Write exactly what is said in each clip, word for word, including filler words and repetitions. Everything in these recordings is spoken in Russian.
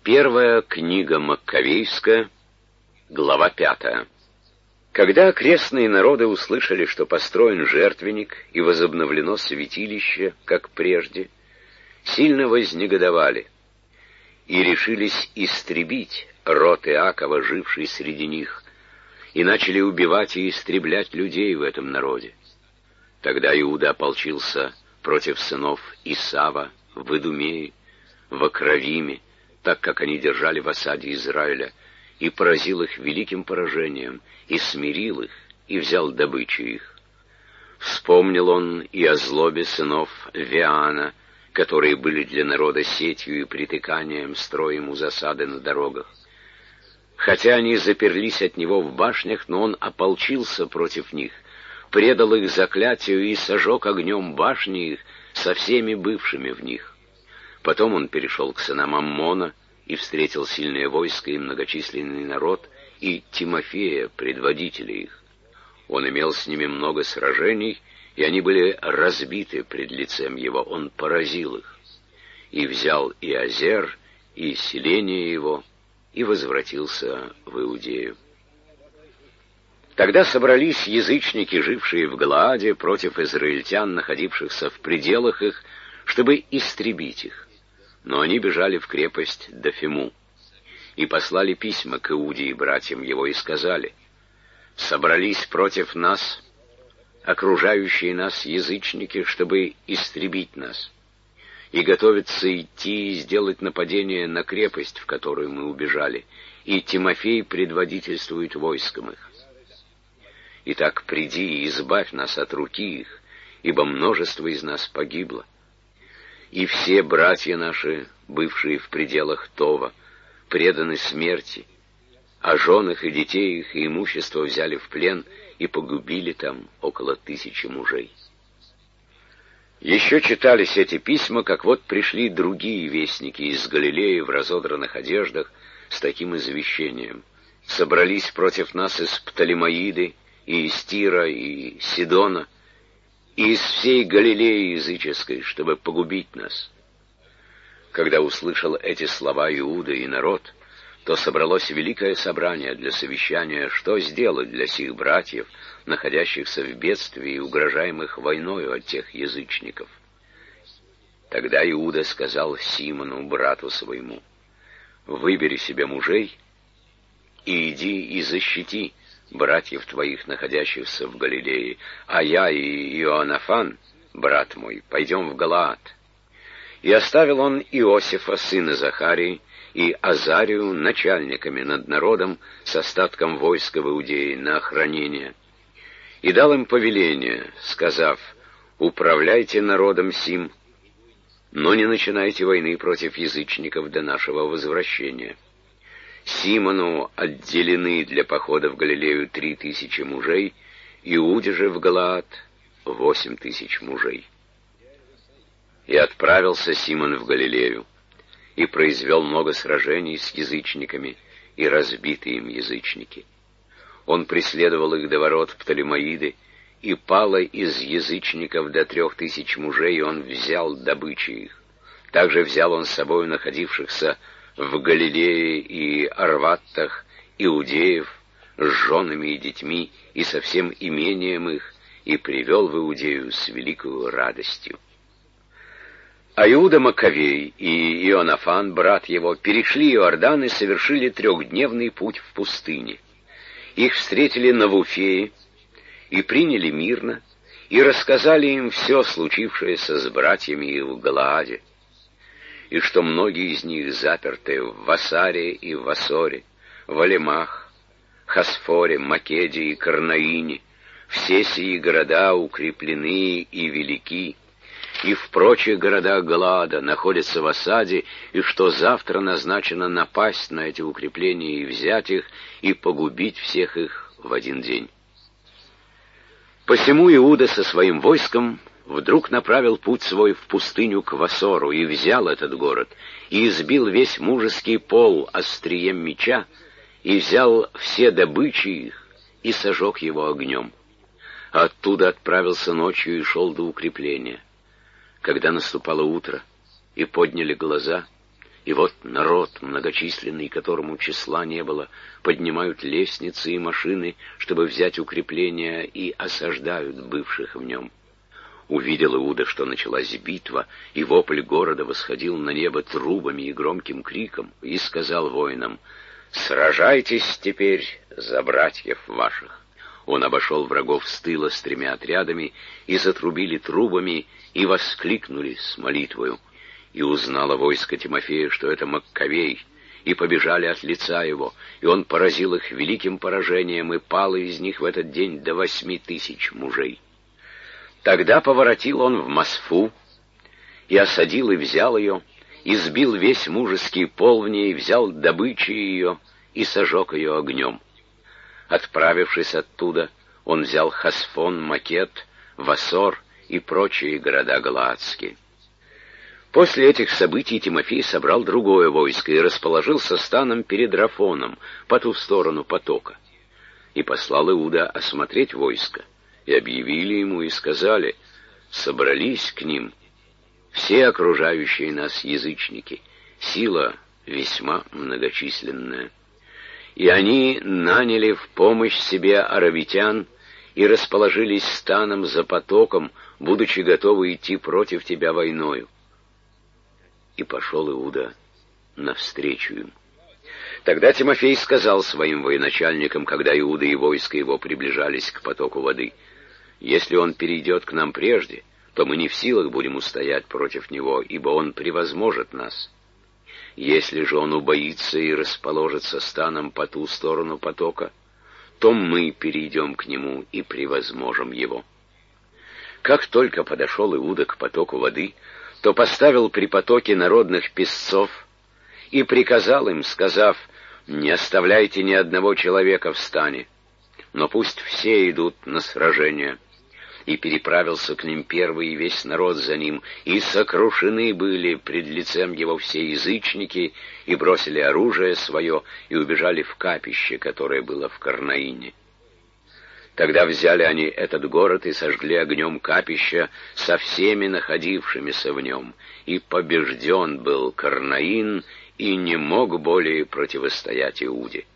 Первая книга Маккавейская, глава пятая. Когда окрестные народы услышали, что построен жертвенник и возобновлено святилище, как прежде, сильно вознегодовали и решились истребить род Иакова, живший среди них, и начали убивать и истреблять людей в этом народе. Тогда Иуда ополчился против сынов Исава в Идумее, в Акравиме, так как они держали в осаде Израиля, и поразил их великим поражением, и смирил их, и взял добычу их. Вспомнил он и о злобе сынов Веана, которые были для народа сетью и притыканием, строем у засады на дорогах. Хотя они заперлись от него в башнях, но он ополчился против них, предал их заклятию и сожег огнем башни их со всеми бывшими в них. Потом он перешел к сынам Аммона и встретил сильное войско и многочисленный народ, и Тимофея, предводителя их. Он имел с ними много сражений, и они были разбиты пред лицем его. Он поразил их, и взял и Азер, и селение его, и возвратился в Иудею. Тогда собрались язычники, жившие в Галааде, против израильтян, находившихся в пределах их, чтобы истребить их. Но они бежали в крепость Дофиму и послали письма к Иуде и братьям его и сказали: «Собрались против нас окружающие нас язычники, чтобы истребить нас, и готовятся идти и сделать нападение на крепость, в которую мы убежали, и Тимофей предводительствует войском их. Итак, приди и избавь нас от руки их, ибо множество из нас погибло. И все братья наши, бывшие в пределах Това, преданы смерти, а жен их и детей их и имущество взяли в плен и погубили там около тысячи мужей». Еще читались эти письма, как вот пришли другие вестники из Галилеи в разодранных одеждах с таким извещением: «Собрались против нас из Птолемаиды, и из Тира, и Сидона, и из всей Галилеи языческой, чтобы погубить нас». Когда услышал эти слова Иуда и народ, то собралось великое собрание для совещания, что сделать для сих братьев, находящихся в бедствии и угрожаемых войною от тех язычников. Тогда Иуда сказал Симону, брату своему: «Выбери себе мужей и иди и защити братьев твоих, находящихся в Галилее, а я и Иоаннафан, брат мой, пойдем в Галаад». И оставил он Иосифа, сына Захарии, и Азарию начальниками над народом с остатком войска в Иудее на охранение, и дал им повеление, сказав: «Управляйте народом сим, но не начинайте войны против язычников до нашего возвращения. Симону отделены для похода в Галилею три тысячи мужей, Иуде же в Галаад восемь тысяч мужей». И отправился Симон в Галилею, и произвел много сражений с язычниками, и разбиты им язычники. Он преследовал их до ворот Птолемаиды, и пало из язычников до трех тысяч мужей, и он взял добычи их. Также взял он с собой находившихся в Галилее и Арваттах иудеев с женами и детьми, и со всем имением их, и привел в Иудею с великою радостью. А Иуда Маккавей и Иоаннафан, брат его, перешли Иордан и совершили трехдневный путь в пустыне. Их встретили на Вуфее и приняли мирно, и рассказали им все случившееся с братьями их в Галааде, и что многие из них заперты в Васаре и в Асоре, в Алемах, Хасфоре, Македе и Карнаине. Все сии города укреплены и велики, и в прочих городах Галаада находятся в осаде, и что завтра назначено напасть на эти укрепления и взять их, и погубить всех их в один день. Посему Иуда со своим войском вдруг направил путь свой в пустыню к Васору, и взял этот город, и избил весь мужеский пол острием меча, и взял все добычи их, и сожег его огнем. Оттуда отправился ночью и шел до укрепления. Когда наступало утро, и подняли глаза, И вот народ, многочисленный, которому числа не было, поднимают лестницы и машины, чтобы взять укрепления, и осаждают бывших в нем. Увидел Иуда, что началась битва, и вопль города восходил на небо трубами и громким криком, и сказал воинам: «Сражайтесь теперь за братьев ваших». Он обошел врагов с тыла с тремя отрядами, и затрубили трубами, и воскликнули с молитвою. И узнало войско Тимофея, что это Маккавей, и побежали от лица его, и он поразил их великим поражением, и пало из них в этот день до восьми тысяч мужей. Тогда поворотил он в Мосфу, и осадил и взял ее, и сбил весь мужеский пол в ней, взял добычи ее, и сожег ее огнем. Отправившись оттуда, он взял Хасфон, Макет, Васор и прочие города галаадские. После этих событий Тимофей собрал другое войско и расположился станом перед Рафоном, по ту сторону потока. И послал Иуда осмотреть войско, и объявили ему и сказали: «Собрались к ним все окружающие нас язычники, сила весьма многочисленная». И они наняли в помощь себе аравитян и расположились станом за потоком, будучи готовы идти против тебя войною. И пошел Иуда навстречу им. Тогда Тимофей сказал своим военачальникам, когда Иуда и войско его приближались к потоку воды: «Если он перейдет к нам прежде, то мы не в силах будем устоять против него, ибо он превозможет нас. Если же он убоится и расположится станом по ту сторону потока, то мы перейдем к нему и превозможем его». Как только подошел Иуда к потоку воды, то поставил при потоке народных песцов и приказал им, сказав: «Не оставляйте ни одного человека в стане, но пусть все идут на сражение». И переправился к ним первый и весь народ за ним, и сокрушены были пред лицем его все язычники, и бросили оружие свое, и убежали в капище, которое было в Карнаине. Тогда взяли они этот город и сожгли огнем капища со всеми находившимися в нем, и побежден был Карнаин, и не мог более противостоять Иуде.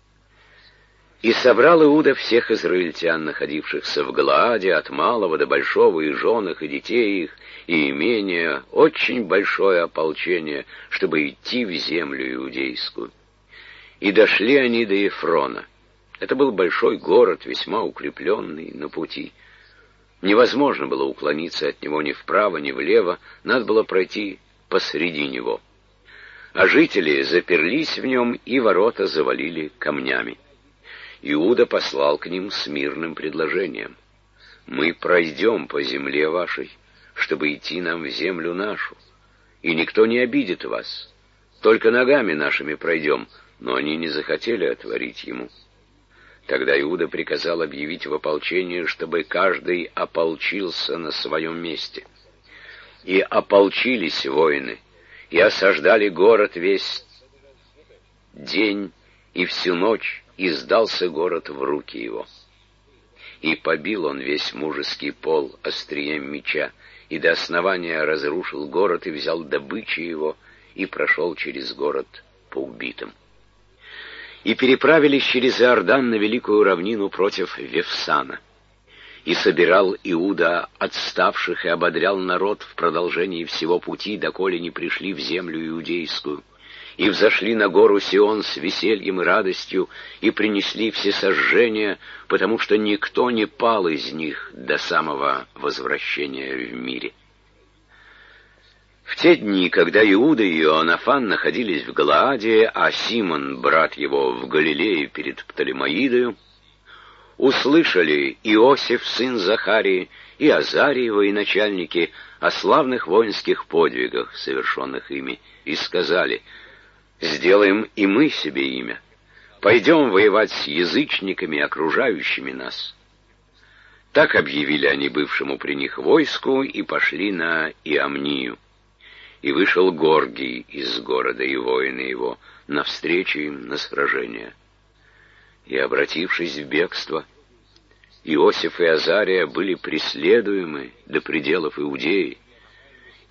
И собрал Иуда всех израильтян, находившихся в Галааде, от малого до большого, и жен их, и детей их, и имения, очень большое ополчение, чтобы идти в землю иудейскую. И дошли они до Ефрона. Это был большой город, весьма укрепленный на пути. Невозможно было уклониться от него ни вправо, ни влево, надо было пройти посреди него. А жители заперлись в нем, и ворота завалили камнями. Иуда послал к ним с мирным предложением: «Мы пройдем по земле вашей, чтобы идти нам в землю нашу, и никто не обидит вас, только ногами нашими пройдем». Но они не захотели отворить ему. Тогда Иуда приказал объявить в ополчении, чтобы каждый ополчился на своем месте. И ополчились воины, и осаждали город весь день и всю ночь, и сдался город в руки его. И побил он весь мужеский пол острием меча, и до основания разрушил город, и взял добычи его, и прошел через город по убитым. И переправились через Иордан на великую равнину против Вефсана. И собирал Иуда отставших и ободрял народ в продолжении всего пути, доколе не пришли в землю иудейскую. И взошли на гору Сион с весельем и радостью, и принесли всесожжения, потому что никто не пал из них до самого возвращения в мире. В те дни, когда Иуда и Иоаннафан находились в Галааде, а Симон, брат его, в Галилее перед Птолемаидою, услышали Иосиф, сын Захарии, и Азарий, военачальники, о славных воинских подвигах, совершенных ими, и сказали: «Сделаем и мы себе имя, пойдем воевать с язычниками, окружающими нас». Так объявили они бывшему при них войску и пошли на Иамнию. И вышел Горгий из города и воины его навстречу им на сражение. И, обратившись в бегство, Иосиф и Азария были преследуемы до пределов Иудеи,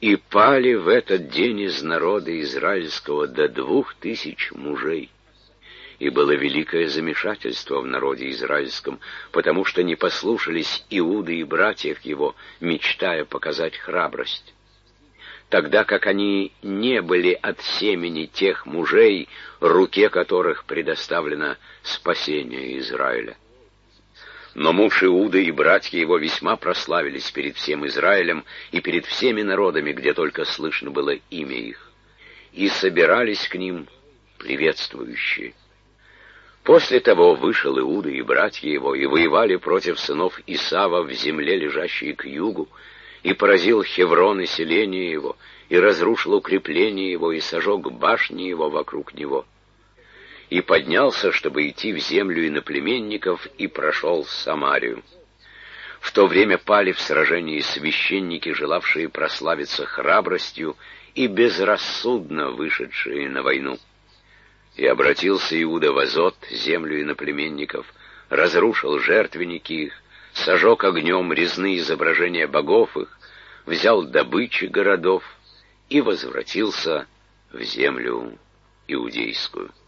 И пали в этот день из народа израильского до двух тысяч мужей. И было великое замешательство в народе израильском, потому что не послушались Иуды и братьев его, мечтая показать храбрость. Тогда как они не были от семени тех мужей, руке которых предоставлено спасение Израиля. Но муж Иуда и братья его весьма прославились перед всем Израилем и перед всеми народами, где только слышно было имя их, и собирались к ним приветствующие. После того вышел Иуда и братья его, и воевали против сынов Исава в земле, лежащей к югу, и поразил Хеврон и селение его, и разрушил укрепление его, и сожег башни его вокруг него. И поднялся, чтобы идти в землю иноплеменников, и прошел Самарию. В то время пали в сражении священники, желавшие прославиться храбростью, и безрассудно вышедшие на войну. И обратился Иуда в Азот, землю иноплеменников, разрушил жертвенники их, сожег огнем резные изображения богов их, взял добычи городов и возвратился в землю иудейскую.